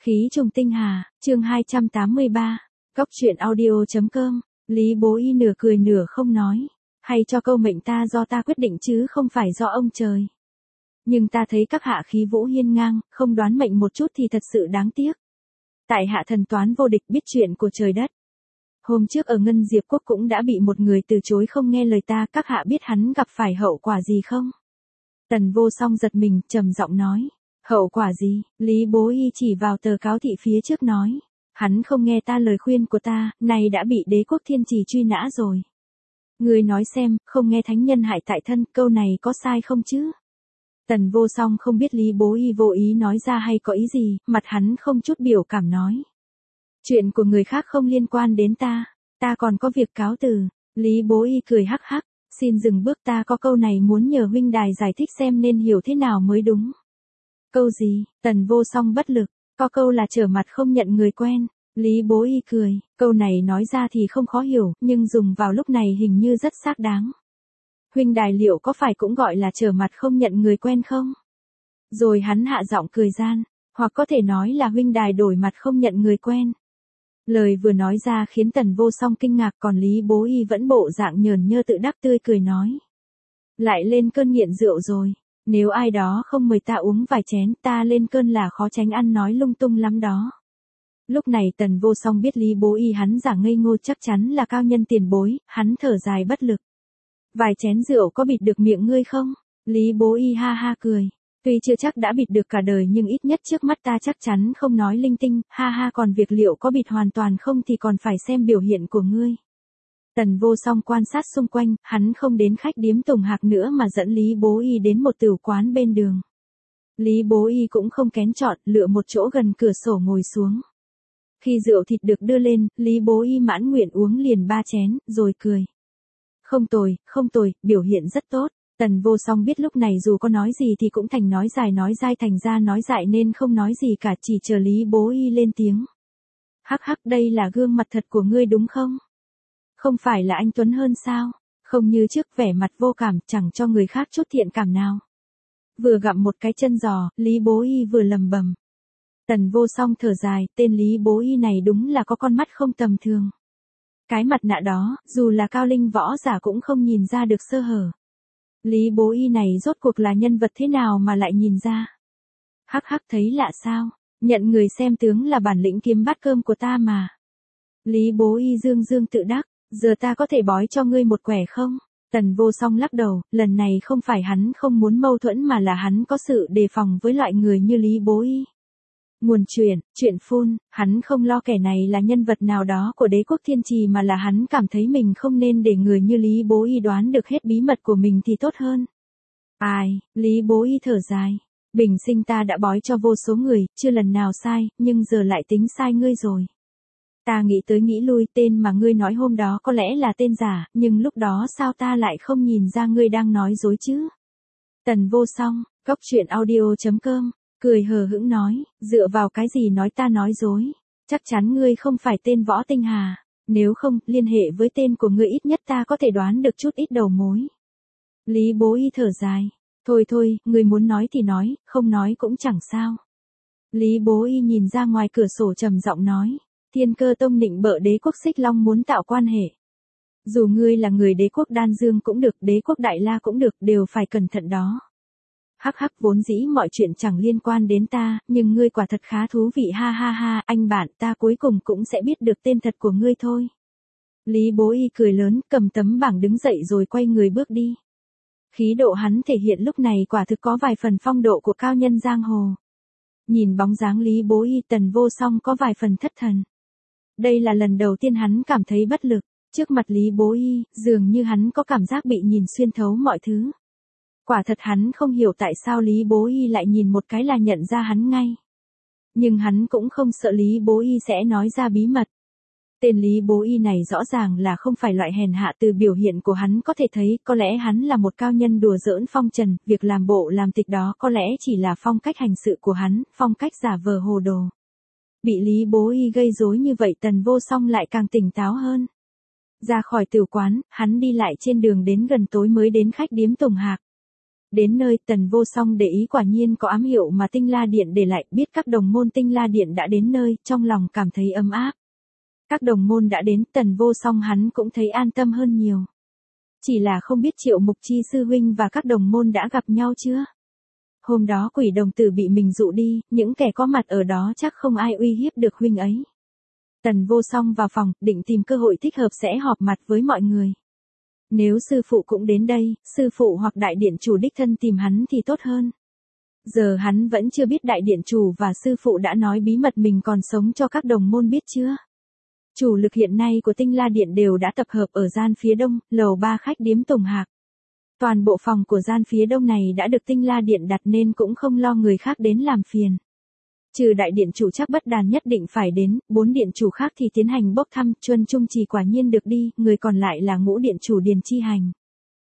Khí trùng tinh hà, chương 283, Cóc truyện audio.com, Lý Bố Y nửa cười nửa không nói, hay cho câu mệnh ta do ta quyết định chứ không phải do ông trời. Nhưng ta thấy các hạ khí vũ hiên ngang, không đoán mệnh một chút thì thật sự đáng tiếc. Tại hạ thần toán vô địch biết chuyện của trời đất. Hôm trước ở Ngân Diệp Quốc cũng đã bị một người từ chối không nghe lời ta, các hạ biết hắn gặp phải hậu quả gì không? Tần Vô Song giật mình, trầm giọng nói. Hậu quả gì? Lý Bố Y chỉ vào tờ cáo thị phía trước nói. Hắn không nghe ta lời khuyên của ta, này đã bị đế quốc thiên trì truy nã rồi. Người nói xem, không nghe thánh nhân hại tại thân, câu này có sai không chứ? Tần Vô Song không biết Lý Bố Y vô ý nói ra hay có ý gì, mặt hắn không chút biểu cảm nói. Chuyện của người khác không liên quan đến ta còn có việc cáo từ. Lý Bố Y cười hắc hắc, xin dừng bước, ta có câu này muốn nhờ huynh đài giải thích xem nên hiểu thế nào mới đúng. Câu gì? Tần Vô Song bất lực, có câu là trở mặt không nhận người quen. Lý Bố Y cười, câu này nói ra thì không khó hiểu, nhưng dùng vào lúc này hình như rất xác đáng. Huynh đài liệu có phải cũng gọi là trở mặt không nhận người quen không? Rồi hắn hạ giọng cười gian, hoặc có thể nói là huynh đài đổi mặt không nhận người quen. Lời vừa nói ra khiến Tần Vô Song kinh ngạc, còn Lý Bố Y vẫn bộ dạng nhờn nhơ tự đắc tươi cười nói. Lại lên cơn nghiện rượu rồi, nếu ai đó không mời ta uống vài chén, ta lên cơn là khó tránh ăn nói lung tung lắm đó. Lúc này Tần Vô Song biết Lý Bố Y hắn giả ngây ngô chắc chắn là cao nhân tiền bối, hắn thở dài bất lực. Vài chén rượu có bịt được miệng ngươi không? Lý Bố Y ha ha cười. Tuy chưa chắc đã bịt được cả đời nhưng ít nhất trước mắt ta chắc chắn không nói linh tinh, ha ha, còn việc liệu có bịt hoàn toàn không thì còn phải xem biểu hiện của ngươi. Tần Vô Song quan sát xung quanh, hắn không đến khách điếm Tùng Hạc nữa mà dẫn Lý Bố Y đến một tửu quán bên đường. Lý Bố Y cũng không kén chọn, lựa một chỗ gần cửa sổ ngồi xuống. Khi rượu thịt được đưa lên, Lý Bố Y mãn nguyện uống liền 3 chén, rồi cười. Không tồi, biểu hiện rất tốt. Tần Vô Song biết lúc này dù có nói gì thì cũng thành nói dai thành ra nói dại nên không nói gì cả, chỉ chờ Lý Bố Y lên tiếng. Hắc hắc, đây là gương mặt thật của ngươi đúng không? Không phải là anh Tuấn hơn sao? Không như trước vẻ mặt vô cảm, chẳng cho người khác chút thiện cảm nào. Vừa gặm một cái chân giò, Lý Bố Y vừa lầm bầm. Tần Vô Song thở dài, tên Lý Bố Y này đúng là có con mắt không tầm thường. Cái mặt nạ đó, dù là cao linh võ giả cũng không nhìn ra được sơ hở. Lý Bố Y này rốt cuộc là nhân vật thế nào mà lại nhìn ra? Hắc hắc, thấy lạ sao? Nhận người xem tướng là bản lĩnh kiếm bát cơm của ta mà. Lý Bố Y dương tự đắc, giờ ta có thể bói cho ngươi một quẻ không? Tần Vô Song lắc đầu, lần này không phải hắn không muốn mâu thuẫn mà là hắn có sự đề phòng với loại người như Lý Bố Y. Nguồn chuyện phun, hắn không lo kẻ này là nhân vật nào đó của đế quốc thiên trì mà là hắn cảm thấy mình không nên để người như Lý Bố Y đoán được hết bí mật của mình thì tốt hơn. Lý Bố Y thở dài. Bình sinh ta đã bói cho vô số người, chưa lần nào sai, nhưng giờ lại tính sai ngươi rồi. Ta nghĩ tới nghĩ lui, tên mà ngươi nói hôm đó có lẽ là tên giả, nhưng lúc đó sao ta lại không nhìn ra ngươi đang nói dối chứ? Tần Vô Song, Cóc truyện audio.com, cười hờ hững nói, dựa vào cái gì nói ta nói dối? Chắc chắn ngươi không phải tên Võ Tinh Hà, nếu không, liên hệ với tên của ngươi ít nhất ta có thể đoán được chút ít đầu mối. Lý Bố Y thở dài, thôi, ngươi muốn nói thì nói, không nói cũng chẳng sao. Lý Bố Y nhìn ra ngoài cửa sổ trầm giọng nói, Thiên Cơ Tông nịnh bợ đế quốc Xích Long muốn tạo quan hệ. Dù ngươi là người đế quốc Đan Dương cũng được, đế quốc Đại La cũng được, đều phải cẩn thận đó. Hắc hắc, vốn dĩ mọi chuyện chẳng liên quan đến ta, nhưng ngươi quả thật khá thú vị, ha ha ha, anh bạn, ta cuối cùng cũng sẽ biết được tên thật của ngươi thôi. Lý Bố Y cười lớn, cầm tấm bảng đứng dậy rồi quay người bước đi. Khí độ hắn thể hiện lúc này quả thực có vài phần phong độ của cao nhân giang hồ. Nhìn bóng dáng Lý Bố Y, Tần Vô Song có vài phần thất thần. Đây là lần đầu tiên hắn cảm thấy bất lực, trước mặt Lý Bố Y, dường như hắn có cảm giác bị nhìn xuyên thấu mọi thứ. Quả thật hắn không hiểu tại sao Lý Bố Y lại nhìn một cái là nhận ra hắn ngay. Nhưng hắn cũng không sợ Lý Bố Y sẽ nói ra bí mật. Tên Lý Bố Y này rõ ràng là không phải loại hèn hạ, từ biểu hiện của hắn có thể thấy có lẽ hắn là một cao nhân đùa giỡn phong trần, việc làm bộ làm tịch đó có lẽ chỉ là phong cách hành sự của hắn, phong cách giả vờ hồ đồ. Bị Lý Bố Y gây rối như vậy Tần Vô Song lại càng tỉnh táo hơn. Ra khỏi tửu quán, hắn đi lại trên đường đến gần tối mới đến khách điếm Tùng Hạc. Đến nơi Tần Vô Song để ý quả nhiên có ám hiệu mà Tinh La Điện để lại, biết các đồng môn Tinh La Điện đã đến nơi, trong lòng cảm thấy ấm áp. Các đồng môn đã đến, Tần Vô Song hắn cũng thấy an tâm hơn nhiều. Chỉ là không biết Triệu Mục Chi sư huynh và các đồng môn đã gặp nhau chưa? Hôm đó Quỷ đồng tử bị mình dụ đi, những kẻ có mặt ở đó chắc không ai uy hiếp được huynh ấy. Tần Vô Song vào phòng, định tìm cơ hội thích hợp sẽ họp mặt với mọi người. Nếu sư phụ cũng đến đây, sư phụ hoặc đại điện chủ đích thân tìm hắn thì tốt hơn. Giờ hắn vẫn chưa biết đại điện chủ và sư phụ đã nói bí mật mình còn sống cho các đồng môn biết chưa? Chủ lực hiện nay của Tinh La Điện đều đã tập hợp ở gian phía đông, lầu 3 khách điếm Tùng Hạc. Toàn bộ phòng của gian phía đông này đã được Tinh La Điện đặt nên cũng không lo người khác đến làm phiền. Trừ đại điện chủ Trác Bất Đàn nhất định phải đến, 4 điện chủ khác thì tiến hành bốc thăm, Chuân Trung Trì quả nhiên được đi, người còn lại là Ngũ điện chủ Điền Chi Hành.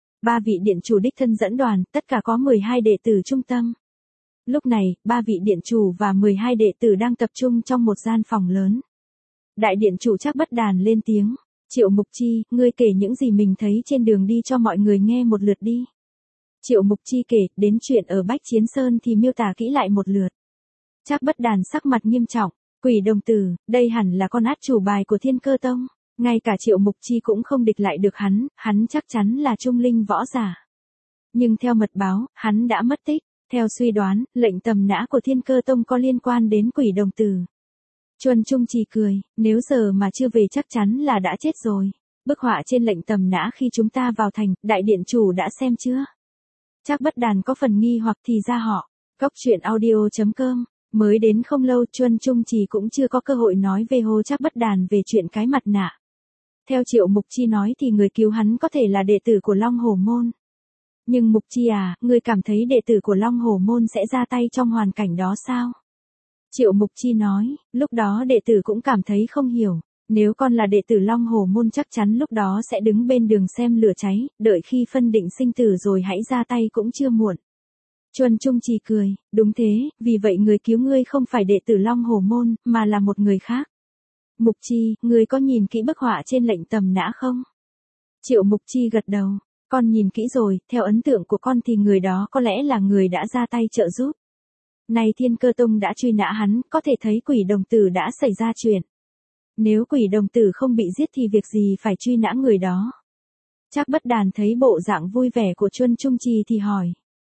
3 vị điện chủ đích thân dẫn đoàn, tất cả có 12 đệ tử trung tâm. Lúc này, 3 vị điện chủ và 12 đệ tử đang tập trung trong một gian phòng lớn. Đại điện chủ Trác Bất Đàn lên tiếng, Triệu Mục Chi, ngươi kể những gì mình thấy trên đường đi cho mọi người nghe một lượt đi. Triệu Mục Chi kể, đến chuyện ở Bách Chiến Sơn thì miêu tả kỹ lại một lượt. Trác Bất Đàn sắc mặt nghiêm trọng, Quỷ đồng tử, đây hẳn là con át chủ bài của Thiên Cơ Tông. Ngay cả Triệu Mục Chi cũng không địch lại được hắn chắc chắn là trung linh võ giả. Nhưng theo mật báo, hắn đã mất tích. Theo suy đoán, lệnh tầm nã của Thiên Cơ Tông có liên quan đến Quỷ đồng tử. Chuân Trung Trì cười, nếu giờ mà chưa về chắc chắn là đã chết rồi. Bức họa trên lệnh tầm nã khi chúng ta vào thành, đại điện chủ đã xem chưa? Trác Bất Đàn có phần nghi hoặc thì ra họ. Cốc truyện audio.com, mới đến không lâu Chuân Trung Trì cũng chưa có cơ hội nói về Hồ Trác Bất Đàn về chuyện cái mặt nạ. Theo Triệu Mục Chi nói thì người cứu hắn có thể là đệ tử của Long Hổ Môn. Nhưng Mục Chi à, ngươi cảm thấy đệ tử của Long Hổ Môn sẽ ra tay trong hoàn cảnh đó sao? Triệu Mục Chi nói, lúc đó đệ tử cũng cảm thấy không hiểu, nếu con là đệ tử Long Hổ Môn chắc chắn lúc đó sẽ đứng bên đường xem lửa cháy, đợi khi phân định sinh tử rồi hãy ra tay cũng chưa muộn. Chuân Trung Trì cười, đúng thế, vì vậy người cứu ngươi không phải đệ tử Long Hổ Môn, mà là một người khác. Mục Chi, ngươi có nhìn kỹ bức họa trên lệnh tầm nã không? Triệu Mục Chi gật đầu, con nhìn kỹ rồi, theo ấn tượng của con thì người đó có lẽ là người đã ra tay trợ giúp. Nay Thiên Cơ Tông đã truy nã hắn, có thể thấy Quỷ đồng tử đã xảy ra chuyện. Nếu Quỷ đồng tử không bị giết thì việc gì phải truy nã người đó? Trác Bất Đàn thấy bộ dạng vui vẻ của Chuân Trung Trì thì hỏi.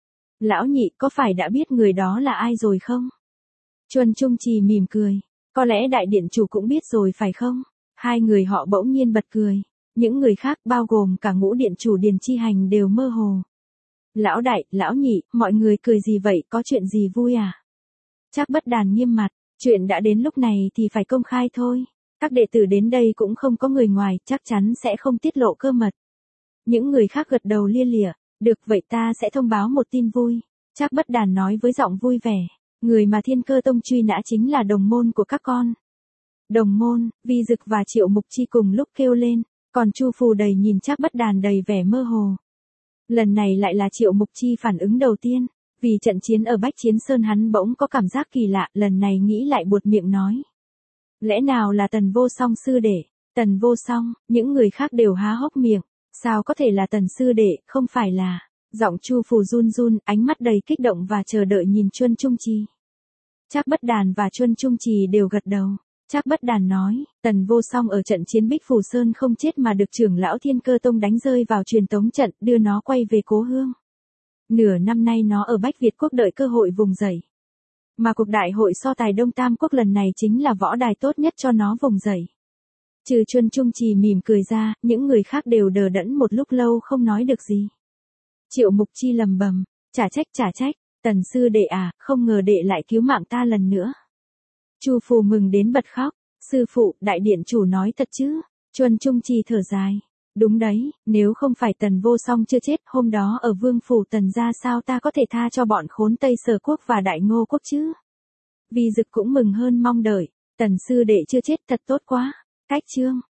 Lão nhị có phải đã biết người đó là ai rồi không? Chuân Trung Trì mỉm cười. Có lẽ đại điện chủ cũng biết rồi phải không? Hai người họ bỗng nhiên bật cười. Những người khác bao gồm cả Ngũ điện chủ Điền Chi Hành đều mơ hồ. Lão đại, lão nhị, mọi người cười gì vậy, có chuyện gì vui à? Trác Bất Đàn nghiêm mặt, chuyện đã đến lúc này thì phải công khai thôi. Các đệ tử đến đây cũng không có người ngoài, chắc chắn sẽ không tiết lộ cơ mật. Những người khác gật đầu lia lịa, được vậy ta sẽ thông báo một tin vui. Trác Bất Đàn nói với giọng vui vẻ, người mà Thiên Cơ Tông truy nã chính là đồng môn của các con. Đồng môn, Vi Dực và Triệu Mục Chi cùng lúc kêu lên, còn Chu Phù Đầy nhìn Trác Bất Đàn đầy vẻ mơ hồ. Lần này lại là Triệu Mục Chi phản ứng đầu tiên, vì trận chiến ở Bách Chiến Sơn hắn bỗng có cảm giác kỳ lạ, lần này nghĩ lại buột miệng nói. Lẽ nào là Tần Vô Song sư đệ? Tần Vô Song, những người khác đều há hốc miệng, sao có thể là Tần sư đệ, không phải là. Giọng Chu Phù run run, ánh mắt đầy kích động và chờ đợi nhìn Chuân Trung Trì. Trác Bất Đàn và Chuân Trung Trì đều gật đầu. Trác Bất Đàn nói, Tần Vô Song ở trận chiến Bích Phù Sơn không chết mà được trưởng lão Thiên Cơ Tông đánh rơi vào truyền tống trận, đưa nó quay về cố hương. Nửa năm nay nó ở Bách Việt Quốc đợi cơ hội vùng dậy. Mà cuộc đại hội so tài Đông Tam Quốc lần này chính là võ đài tốt nhất cho nó vùng dậy. Trừ Chuân Trung Trì mỉm cười ra, những người khác đều đờ đẫn một lúc lâu không nói được gì. Triệu Mục Chi lầm bầm, trả trách, Tần sư đệ à, không ngờ đệ lại cứu mạng ta lần nữa. Chu Phù mừng đến bật khóc, sư phụ, đại điện chủ nói thật chứ? Chuân Trung Trì thở dài, đúng đấy, nếu không phải Tần Vô Song chưa chết, hôm đó ở Vương phủ Tần gia sao ta có thể tha cho bọn khốn Tây Sở Quốc và Đại Ngô Quốc chứ? Vi Dực cũng mừng hơn mong đợi, Tần sư đệ chưa chết thật tốt quá. Cách chương